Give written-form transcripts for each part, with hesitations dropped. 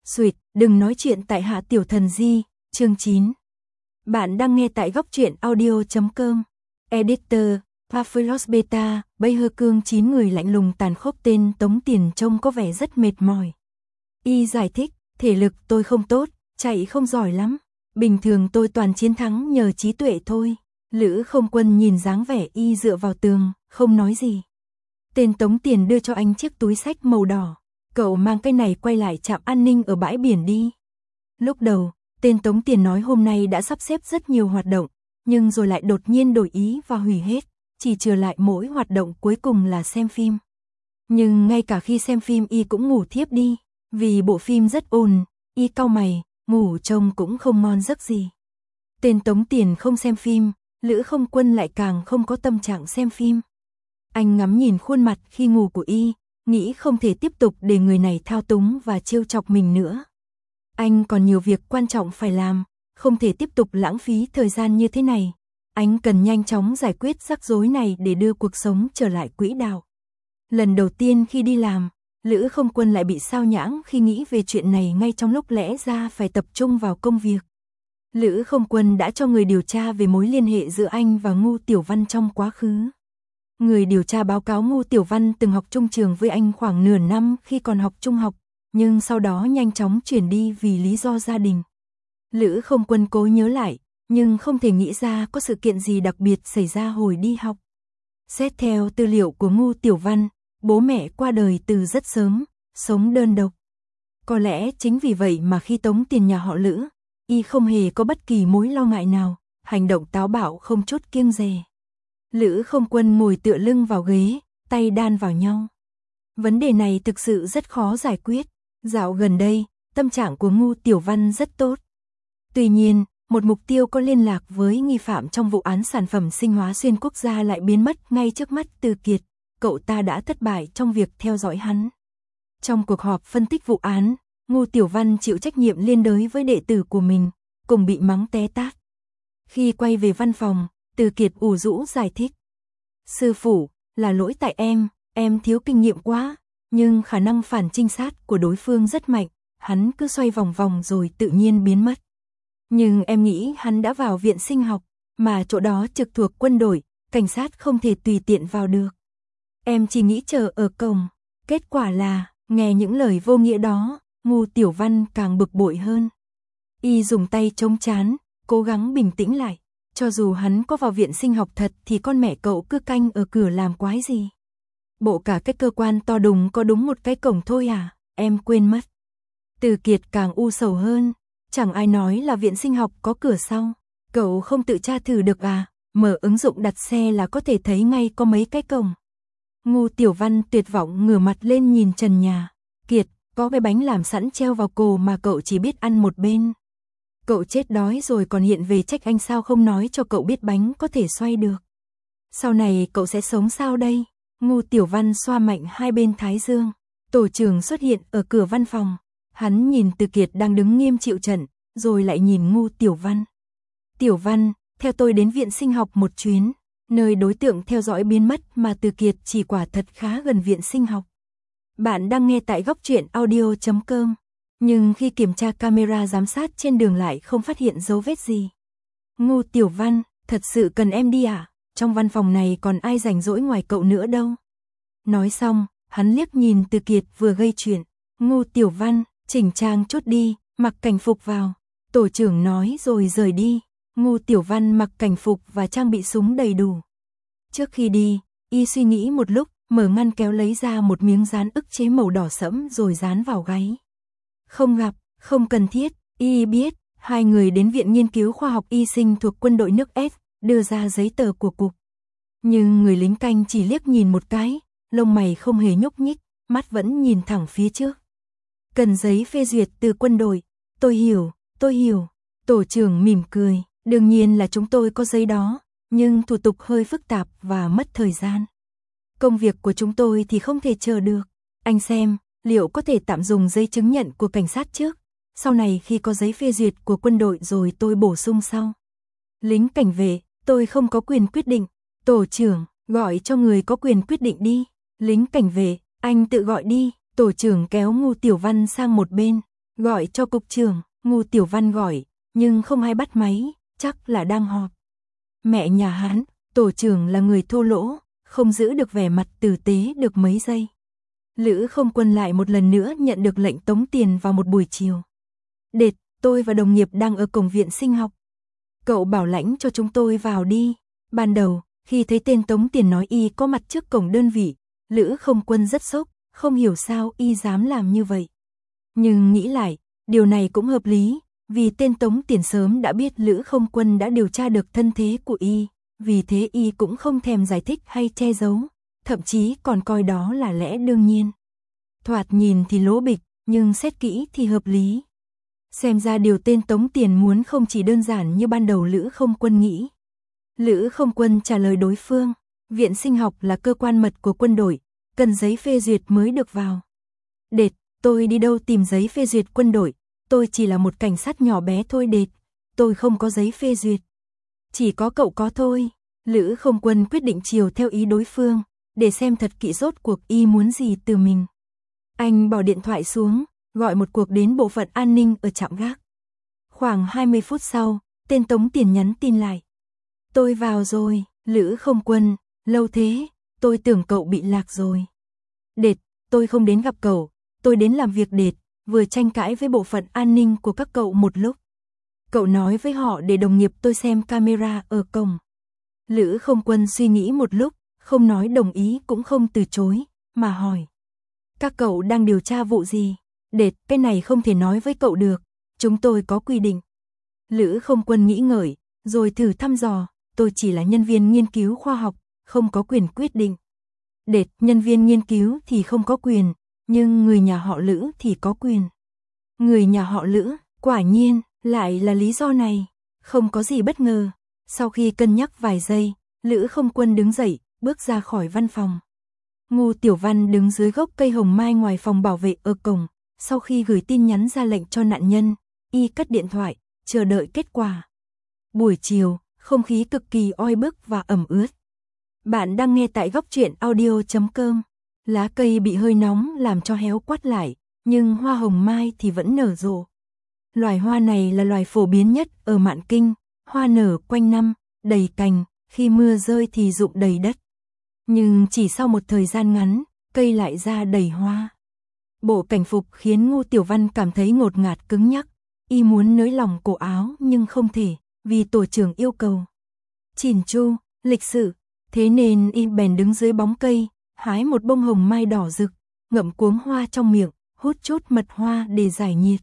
Sweet, đừng nói chuyện tại Hạ Tiểu Thần Di, chương 9. Bạn đang nghe tại góc truyện audio.com. Editor, Paphylos Beta, Bây Hơ Cương 9 người lạnh lùng tàn khốc tên Tống Tiền trông có vẻ rất mệt mỏi. Y giải thích, thể lực tôi không tốt, chạy không giỏi lắm. Bình thường tôi toàn chiến thắng nhờ trí tuệ thôi. Lữ Không Quân nhìn dáng vẻ Y dựa vào tường, không nói gì. Tên Tống Tiền đưa cho anh chiếc túi xách màu đỏ. Cậu mang cái này quay lại trạm an ninh ở bãi biển đi. Lúc đầu, tên Tống Tiền nói hôm nay đã sắp xếp rất nhiều hoạt động, nhưng rồi lại đột nhiên đổi ý và hủy hết, chỉ trừ lại mỗi hoạt động cuối cùng là xem phim. Nhưng ngay cả khi xem phim Y cũng ngủ thiếp đi, vì bộ phim rất ồn, Y cau mày, ngủ trông cũng không ngon giấc gì. Tên Tống Tiền không xem phim, Lữ Không Quân lại càng không có tâm trạng xem phim. Anh ngắm nhìn khuôn mặt khi ngủ của Y, nghĩ không thể tiếp tục để người này thao túng và trêu chọc mình nữa. Anh còn nhiều việc quan trọng phải làm, không thể tiếp tục lãng phí thời gian như thế này. Anh cần nhanh chóng giải quyết rắc rối này để đưa cuộc sống trở lại quỹ đạo. Lần đầu tiên khi đi làm, Lữ Không Quân lại bị sao nhãng khi nghĩ về chuyện này ngay trong lúc lẽ ra phải tập trung vào công việc. Lữ Không Quân đã cho người điều tra về mối liên hệ giữa anh và Ngô Tiểu Văn trong quá khứ. Người điều tra báo cáo Ngô Tiểu Văn từng học chung trường với anh khoảng nửa năm khi còn học trung học, nhưng sau đó nhanh chóng chuyển đi vì lý do gia đình. Lữ Không Quân cố nhớ lại, nhưng không thể nghĩ ra có sự kiện gì đặc biệt xảy ra hồi đi học. Xét theo tư liệu của Ngô Tiểu Văn, bố mẹ qua đời từ rất sớm, sống đơn độc. Có lẽ chính vì vậy mà khi tống tiền nhà họ Lữ, Y không hề có bất kỳ mối lo ngại nào, hành động táo bạo không chút kiêng dè. Lữ Không Quân ngồi tựa lưng vào ghế, tay đan vào nhau. Vấn đề này thực sự rất khó giải quyết. Dạo gần đây, tâm trạng của Ngô Tiểu Văn rất tốt. Tuy nhiên, một mục tiêu có liên lạc với nghi phạm trong vụ án sản phẩm sinh hóa xuyên quốc gia lại biến mất ngay trước mắt Từ Kiệt. Cậu ta đã thất bại trong việc theo dõi hắn. Trong cuộc họp phân tích vụ án, Ngô Tiểu Văn chịu trách nhiệm liên đới với đệ tử của mình, cùng bị mắng té tát. Khi quay về văn phòng, Từ Kiệt ủ rũ giải thích. Sư phụ, là lỗi tại em thiếu kinh nghiệm quá, nhưng khả năng phản trinh sát của đối phương rất mạnh, hắn cứ xoay vòng vòng rồi tự nhiên biến mất. Nhưng em nghĩ hắn đã vào viện sinh học, mà chỗ đó trực thuộc quân đội, cảnh sát không thể tùy tiện vào được. Em chỉ nghĩ chờ ở cổng, kết quả là, nghe những lời vô nghĩa đó, Ngô Tiểu Văn càng bực bội hơn. Y dùng tay chống trán, cố gắng bình tĩnh lại. Cho dù hắn có vào viện sinh học thật thì con mẹ cậu cứ canh ở cửa làm quái gì. Bộ cả cái cơ quan to đùng có đúng một cái cổng thôi à, em quên mất. Từ Kiệt càng u sầu hơn, chẳng ai nói là viện sinh học có cửa sau. Cậu không tự tra thử được à, mở ứng dụng đặt xe là có thể thấy ngay có mấy cái cổng. Ngô Tiểu Văn tuyệt vọng ngửa mặt lên nhìn trần nhà. Kiệt, có cái bánh làm sẵn treo vào cổ mà cậu chỉ biết ăn một bên. Cậu chết đói rồi còn hiện về trách anh sao không nói cho cậu biết bánh có thể xoay được. Sau này cậu sẽ sống sao đây? Ngô Tiểu Văn xoa mạnh hai bên thái dương. Tổ trưởng xuất hiện ở cửa văn phòng. Hắn nhìn Từ Kiệt đang đứng nghiêm chịu trận, rồi lại nhìn Ngô Tiểu Văn. Tiểu Văn, theo tôi đến viện sinh học một chuyến, nơi đối tượng theo dõi biến mất mà Từ Kiệt chỉ quả thật khá gần viện sinh học. Bạn đang nghe tại góc truyện audio.com. Nhưng khi kiểm tra camera giám sát trên đường lại không phát hiện dấu vết gì. Ngô Tiểu Văn, thật sự cần em đi à? Trong văn phòng này còn ai rảnh rỗi ngoài cậu nữa đâu. Nói xong, hắn liếc nhìn Từ Kiệt vừa gây chuyện. Ngô Tiểu Văn, chỉnh trang chút đi, mặc cảnh phục vào. Tổ trưởng nói rồi rời đi. Ngô Tiểu Văn mặc cảnh phục và trang bị súng đầy đủ. Trước khi đi, Y suy nghĩ một lúc, mở ngăn kéo lấy ra một miếng dán ức chế màu đỏ sẫm rồi dán vào gáy. Không gặp, không cần thiết, Y biết, hai người đến Viện Nghiên cứu Khoa học Y sinh thuộc quân đội nước S, đưa ra giấy tờ của cục. Nhưng người lính canh chỉ liếc nhìn một cái, lông mày không hề nhúc nhích, mắt vẫn nhìn thẳng phía trước. Cần giấy phê duyệt từ quân đội, tôi hiểu. Tổ trưởng mỉm cười, đương nhiên là chúng tôi có giấy đó, nhưng thủ tục hơi phức tạp và mất thời gian. Công việc của chúng tôi thì không thể chờ được, anh xem. Liệu có thể tạm dùng giấy chứng nhận của cảnh sát trước, sau này khi có giấy phê duyệt của quân đội rồi tôi bổ sung sau. Lính cảnh vệ, tôi không có quyền quyết định. Tổ trưởng, gọi cho người có quyền quyết định đi. Lính cảnh vệ, anh tự gọi đi. Tổ trưởng kéo Ngô Tiểu Văn sang một bên. Gọi cho cục trưởng, Ngô Tiểu Văn gọi, nhưng không ai bắt máy, chắc là đang họp. Mẹ nhà hắn, tổ trưởng là người thô lỗ, không giữ được vẻ mặt tử tế được mấy giây. Lữ Không Quân lại một lần nữa nhận được lệnh tống tiền vào một buổi chiều. Đệt, tôi và đồng nghiệp đang ở cổng viện sinh học. Cậu bảo lãnh cho chúng tôi vào đi. Ban đầu, khi thấy tên tống tiền nói y có mặt trước cổng đơn vị, Lữ Không Quân rất sốc, không hiểu sao y dám làm như vậy. Nhưng nghĩ lại, điều này cũng hợp lý, vì tên tống tiền sớm đã biết Lữ Không Quân đã điều tra được thân thế của y, vì thế y cũng không thèm giải thích hay che giấu, thậm chí còn coi đó là lẽ đương nhiên. Thoạt nhìn thì lố bịch, nhưng xét kỹ thì hợp lý. Xem ra điều tên tống tiền muốn không chỉ đơn giản như ban đầu Lữ Không Quân nghĩ. Lữ Không Quân trả lời đối phương, viện sinh học là cơ quan mật của quân đội, cần giấy phê duyệt mới được vào. Đệt, tôi đi đâu tìm giấy phê duyệt quân đội, tôi chỉ là một cảnh sát nhỏ bé thôi đệt, tôi không có giấy phê duyệt. Chỉ có cậu có thôi. Lữ Không Quân quyết định chiều theo ý đối phương, để xem thật kỹ rốt cuộc y muốn gì từ mình. Anh bỏ điện thoại xuống, gọi một cuộc đến bộ phận an ninh ở trạm gác. Khoảng 20 phút sau, tên tống tiền nhắn tin lại. Tôi vào rồi, Lữ Không Quân, lâu thế, tôi tưởng cậu bị lạc rồi. Đệt, tôi không đến gặp cậu, tôi đến làm việc đệt, vừa tranh cãi với bộ phận an ninh của các cậu một lúc. Cậu nói với họ để đồng nghiệp tôi xem camera ở cổng. Lữ Không Quân suy nghĩ một lúc, không nói đồng ý cũng không từ chối, mà hỏi. Các cậu đang điều tra vụ gì? Đệt, cái này không thể nói với cậu được, chúng tôi có quy định. Lữ Không Quân nghĩ ngợi, rồi thử thăm dò, tôi chỉ là nhân viên nghiên cứu khoa học, không có quyền quyết định. Đệt, nhân viên nghiên cứu thì không có quyền, nhưng người nhà họ Lữ thì có quyền. Người nhà họ Lữ, quả nhiên, lại là lý do này, không có gì bất ngờ. Sau khi cân nhắc vài giây, Lữ Không Quân đứng dậy, bước ra khỏi văn phòng. Ngô Tiểu Văn đứng dưới gốc cây hồng mai ngoài phòng bảo vệ ở cổng, sau khi gửi tin nhắn ra lệnh cho nạn nhân, y cất điện thoại, chờ đợi kết quả. Buổi chiều, không khí cực kỳ oi bức và ẩm ướt. Bạn đang nghe tại góc truyện audio.com. Lá cây bị hơi nóng làm cho héo quắt lại, nhưng hoa hồng mai thì vẫn nở rộ. Loài hoa này là loài phổ biến nhất ở Mạn Kinh, hoa nở quanh năm, đầy cành, khi mưa rơi thì rụng đầy đất. Nhưng chỉ sau một thời gian ngắn, cây lại ra đầy hoa. Bộ cảnh phục khiến Ngô Tiểu Văn cảm thấy ngột ngạt cứng nhắc, y muốn nới lỏng cổ áo nhưng không thể, vì tổ trưởng yêu cầu. Chỉn chu, lịch sự, thế nên y bèn đứng dưới bóng cây, hái một bông hồng mai đỏ rực, ngậm cuống hoa trong miệng, hút chút mật hoa để giải nhiệt.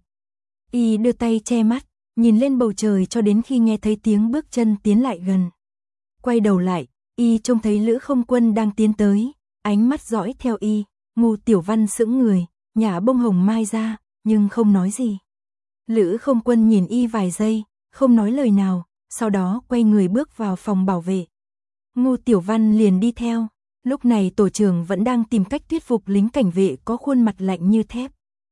Y đưa tay che mắt, nhìn lên bầu trời cho đến khi nghe thấy tiếng bước chân tiến lại gần. Quay đầu lại, y trông thấy Lữ Không Quân đang tiến tới, ánh mắt dõi theo y. Ngô Tiểu Văn sững người, nhả bông hồng mai ra, nhưng không nói gì. Lữ Không Quân nhìn y vài giây, không nói lời nào, sau đó quay người bước vào phòng bảo vệ. Ngô Tiểu Văn liền đi theo. Lúc này tổ trưởng vẫn đang tìm cách thuyết phục lính cảnh vệ có khuôn mặt lạnh như thép.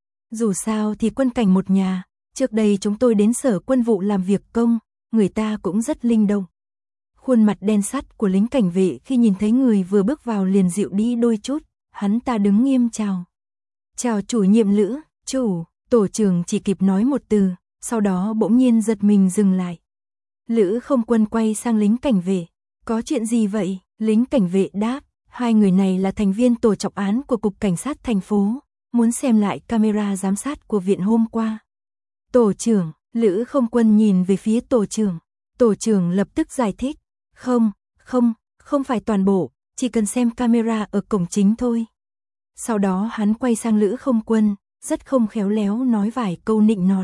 Dù sao thì quân cảnh một nhà, trước đây chúng tôi đến sở quân vụ làm việc công, người ta cũng rất linh động. Khuôn mặt đen sắt của lính cảnh vệ khi nhìn thấy người vừa bước vào liền dịu đi đôi chút, hắn ta đứng nghiêm chào. Chào chủ nhiệm Lữ, chủ, tổ trưởng chỉ kịp nói một từ, sau đó bỗng nhiên giật mình dừng lại. Lữ Không Quân quay sang lính cảnh vệ, có chuyện gì vậy? Lính cảnh vệ đáp, hai người này là thành viên tổ trọng án của Cục Cảnh sát thành phố, muốn xem lại camera giám sát của viện hôm qua. Tổ trưởng, Lữ Không Quân nhìn về phía tổ trưởng lập tức giải thích, không phải toàn bộ, chỉ cần xem camera ở cổng chính thôi. Sau đó hắn quay sang Lữ Không Quân, rất không khéo léo nói vài câu nịnh nọt.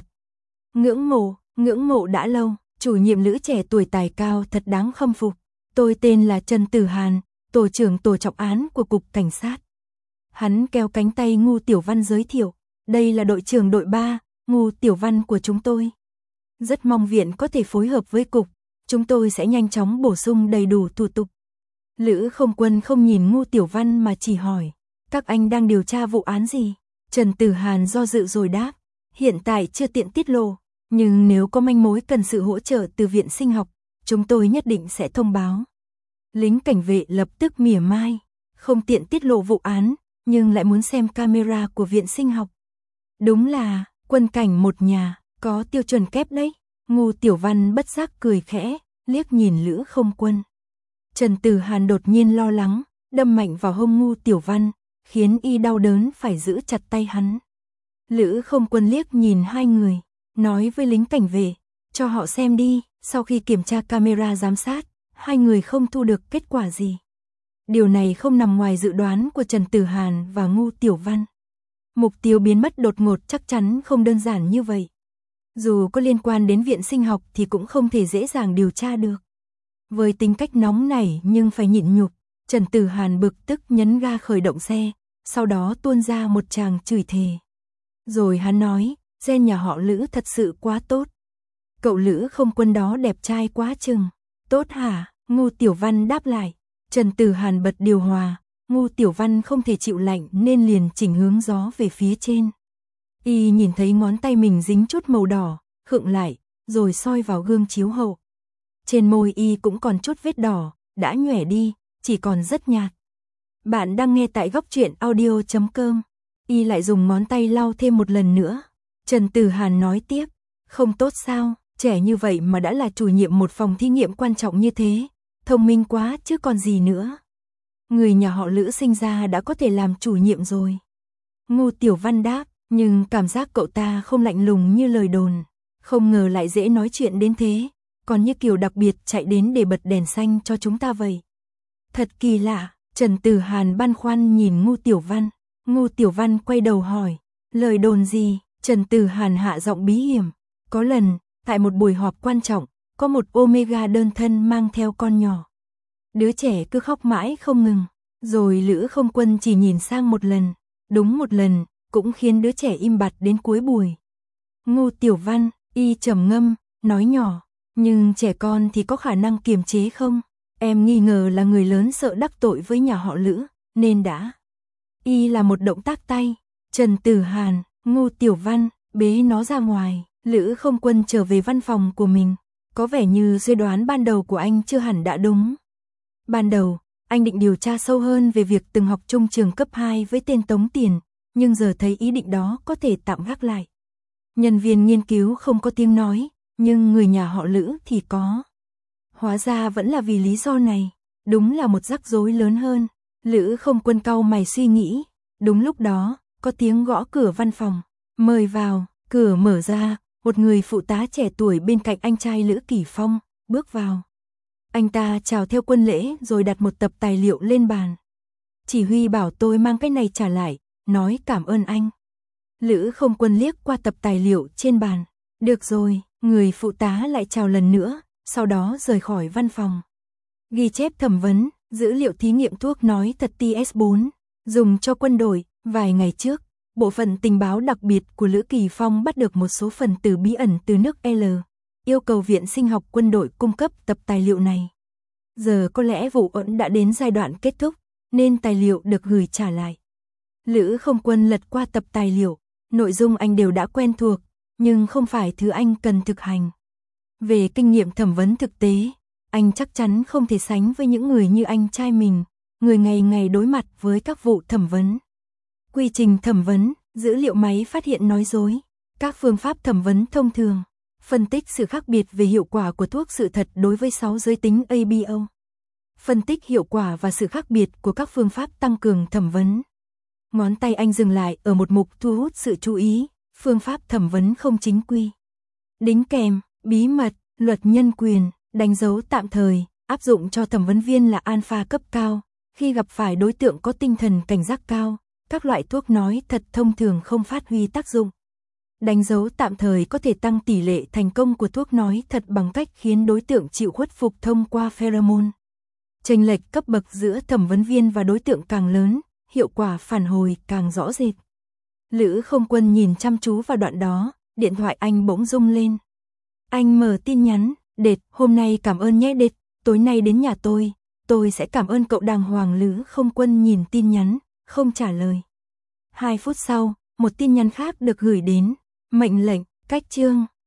Ngưỡng mộ đã lâu, chủ nhiệm Lữ trẻ tuổi tài cao thật đáng khâm phục. Tôi tên là Trần Tử Hàn, tổ trưởng tổ trọng án của Cục Cảnh sát. Hắn kéo cánh tay Ngô Tiểu Văn giới thiệu, đây là đội trưởng đội 3, Ngô Tiểu Văn của chúng tôi. Rất mong viện có thể phối hợp với Cục, chúng tôi sẽ nhanh chóng bổ sung đầy đủ thủ tục. Lữ Không Quân không nhìn Ngô Tiểu Văn mà chỉ hỏi, các anh đang điều tra vụ án gì? Trần Tử Hàn do dự rồi đáp, hiện tại chưa tiện tiết lộ, nhưng nếu có manh mối cần sự hỗ trợ từ viện sinh học, chúng tôi nhất định sẽ thông báo. Lính cảnh vệ lập tức mỉa mai, không tiện tiết lộ vụ án, nhưng lại muốn xem camera của viện sinh học. Đúng là, Quân Cảnh một nhà, có tiêu chuẩn kép đấy. Ngu Tiểu Văn bất giác cười khẽ, liếc nhìn Lữ Không Quân. Trần Tử Hàn đột nhiên lo lắng, đâm mạnh vào hông Ngu Tiểu Văn, khiến y đau đớn phải giữ chặt tay hắn. Lữ Không Quân liếc nhìn hai người, nói với lính cảnh vệ, cho họ xem đi. Sau khi kiểm tra camera giám sát, hai người không thu được kết quả gì. Điều này không nằm ngoài dự đoán của Trần Tử Hàn và Ngu Tiểu Văn. Mục tiêu biến mất đột ngột chắc chắn không đơn giản như vậy. Dù có liên quan đến viện sinh học thì cũng không thể dễ dàng điều tra được. Với tính cách nóng nảy nhưng phải nhịn nhục, Trần Tử Hàn bực tức nhấn ga khởi động xe, sau đó tuôn ra một tràng chửi thề. Rồi hắn nói, gen nhà họ Lữ thật sự quá tốt. Cậu Lữ Không Quân đó đẹp trai quá chừng. Tốt hả? Ngu Tiểu Văn đáp lại. Trần Tử Hàn bật điều hòa, Ngu Tiểu Văn không thể chịu lạnh nên liền chỉnh hướng gió về phía trên. Y nhìn thấy ngón tay mình dính chút màu đỏ, khựng lại, rồi soi vào gương chiếu hậu. Trên môi y cũng còn chút vết đỏ, đã nhòe đi, chỉ còn rất nhạt. Bạn đang nghe tại Góc Truyện Audio.com. Y lại dùng ngón tay lau thêm một lần nữa. Trần Tử Hàn nói tiếp, không tốt sao, trẻ như vậy mà đã là chủ nhiệm một phòng thí nghiệm quan trọng như thế, thông minh quá chứ còn gì nữa. Người nhà họ Lữ sinh ra đã có thể làm chủ nhiệm rồi. Ngu Tiểu Văn đáp, nhưng cảm giác cậu ta không lạnh lùng như lời đồn, không ngờ lại dễ nói chuyện đến thế, còn như kiểu đặc biệt chạy đến để bật đèn xanh cho chúng ta vậy. Thật kỳ lạ. Trần Tử Hàn băn khoăn nhìn Ngu Tiểu Văn. Ngu Tiểu Văn quay đầu hỏi, lời đồn gì? Trần Tử Hàn hạ giọng bí hiểm, có lần, tại một buổi họp quan trọng, có một Omega đơn thân mang theo con nhỏ. Đứa trẻ cứ khóc mãi không ngừng, rồi Lữ Không Quân chỉ nhìn sang một lần, đúng một lần, cũng khiến đứa trẻ im bặt đến cuối buổi. Ngu Tiểu Văn, y trầm ngâm, nói nhỏ, nhưng trẻ con thì có khả năng kiềm chế không? Em nghi ngờ là người lớn sợ đắc tội với nhà họ Lữ, nên đã. Y là một động tác tay. Trần Tử Hàn, Ngu Tiểu Văn, bế nó ra ngoài. Lữ Không Quân trở về văn phòng của mình. Có vẻ như suy đoán ban đầu của anh chưa hẳn đã đúng. Ban đầu, anh định điều tra sâu hơn về việc từng học chung trường cấp 2 với tên Tống Tiền, nhưng giờ thấy ý định đó có thể tạm gác lại. Nhân viên nghiên cứu không có tiếng nói, nhưng người nhà họ Lữ thì có. Hóa ra vẫn là vì lý do này, đúng là một rắc rối lớn hơn. Lữ Không Quân cau mày suy nghĩ, đúng lúc đó, có tiếng gõ cửa văn phòng, mời vào, cửa mở ra, một người phụ tá trẻ tuổi bên cạnh anh trai Lữ Kỳ Phong, bước vào. Anh ta chào theo quân lễ rồi đặt một tập tài liệu lên bàn. Chỉ huy bảo tôi mang cái này trả lại, nói cảm ơn anh. Lữ Không Quân liếc qua tập tài liệu trên bàn, được rồi, người phụ tá lại chào lần nữa. Sau đó rời khỏi văn phòng. Ghi chép thẩm vấn, dữ liệu thí nghiệm thuốc nói thật TS4, dùng cho quân đội. Vài ngày trước, bộ phận tình báo đặc biệt của Lữ Kỳ Phong bắt được một số phần tử bí ẩn từ nước L, yêu cầu Viện Sinh học Quân đội cung cấp tập tài liệu này. Giờ có lẽ vụ án đã đến giai đoạn kết thúc, nên tài liệu được gửi trả lại. Lữ Không Quân lật qua tập tài liệu, nội dung anh đều đã quen thuộc, nhưng không phải thứ anh cần thực hành. Về kinh nghiệm thẩm vấn thực tế, anh chắc chắn không thể sánh với những người như anh trai mình, người ngày ngày đối mặt với các vụ thẩm vấn. Quy trình thẩm vấn, dữ liệu máy phát hiện nói dối, các phương pháp thẩm vấn thông thường, phân tích sự khác biệt về hiệu quả của thuốc sự thật đối với 6 giới tính ABO. Phân tích hiệu quả và sự khác biệt của các phương pháp tăng cường thẩm vấn. Ngón tay anh dừng lại ở một mục thu hút sự chú ý, phương pháp thẩm vấn không chính quy. Đính kèm, bí mật, luật nhân quyền, đánh dấu tạm thời, áp dụng cho thẩm vấn viên là alpha cấp cao, khi gặp phải đối tượng có tinh thần cảnh giác cao, các loại thuốc nói thật thông thường không phát huy tác dụng. Đánh dấu tạm thời có thể tăng tỷ lệ thành công của thuốc nói thật bằng cách khiến đối tượng chịu khuất phục thông qua pheromone. Chênh lệch cấp bậc giữa thẩm vấn viên và đối tượng càng lớn, hiệu quả phản hồi càng rõ rệt. Lữ Không Quân nhìn chăm chú vào đoạn đó, điện thoại anh bỗng rung lên. Anh mở tin nhắn, Đệt, hôm nay cảm ơn nhé Đệt, tối nay đến nhà tôi sẽ cảm ơn cậu đàng hoàng. Lữ Không Quân nhìn tin nhắn, không trả lời. 2 phút sau, một tin nhắn khác được gửi đến, mệnh lệnh, cách chương.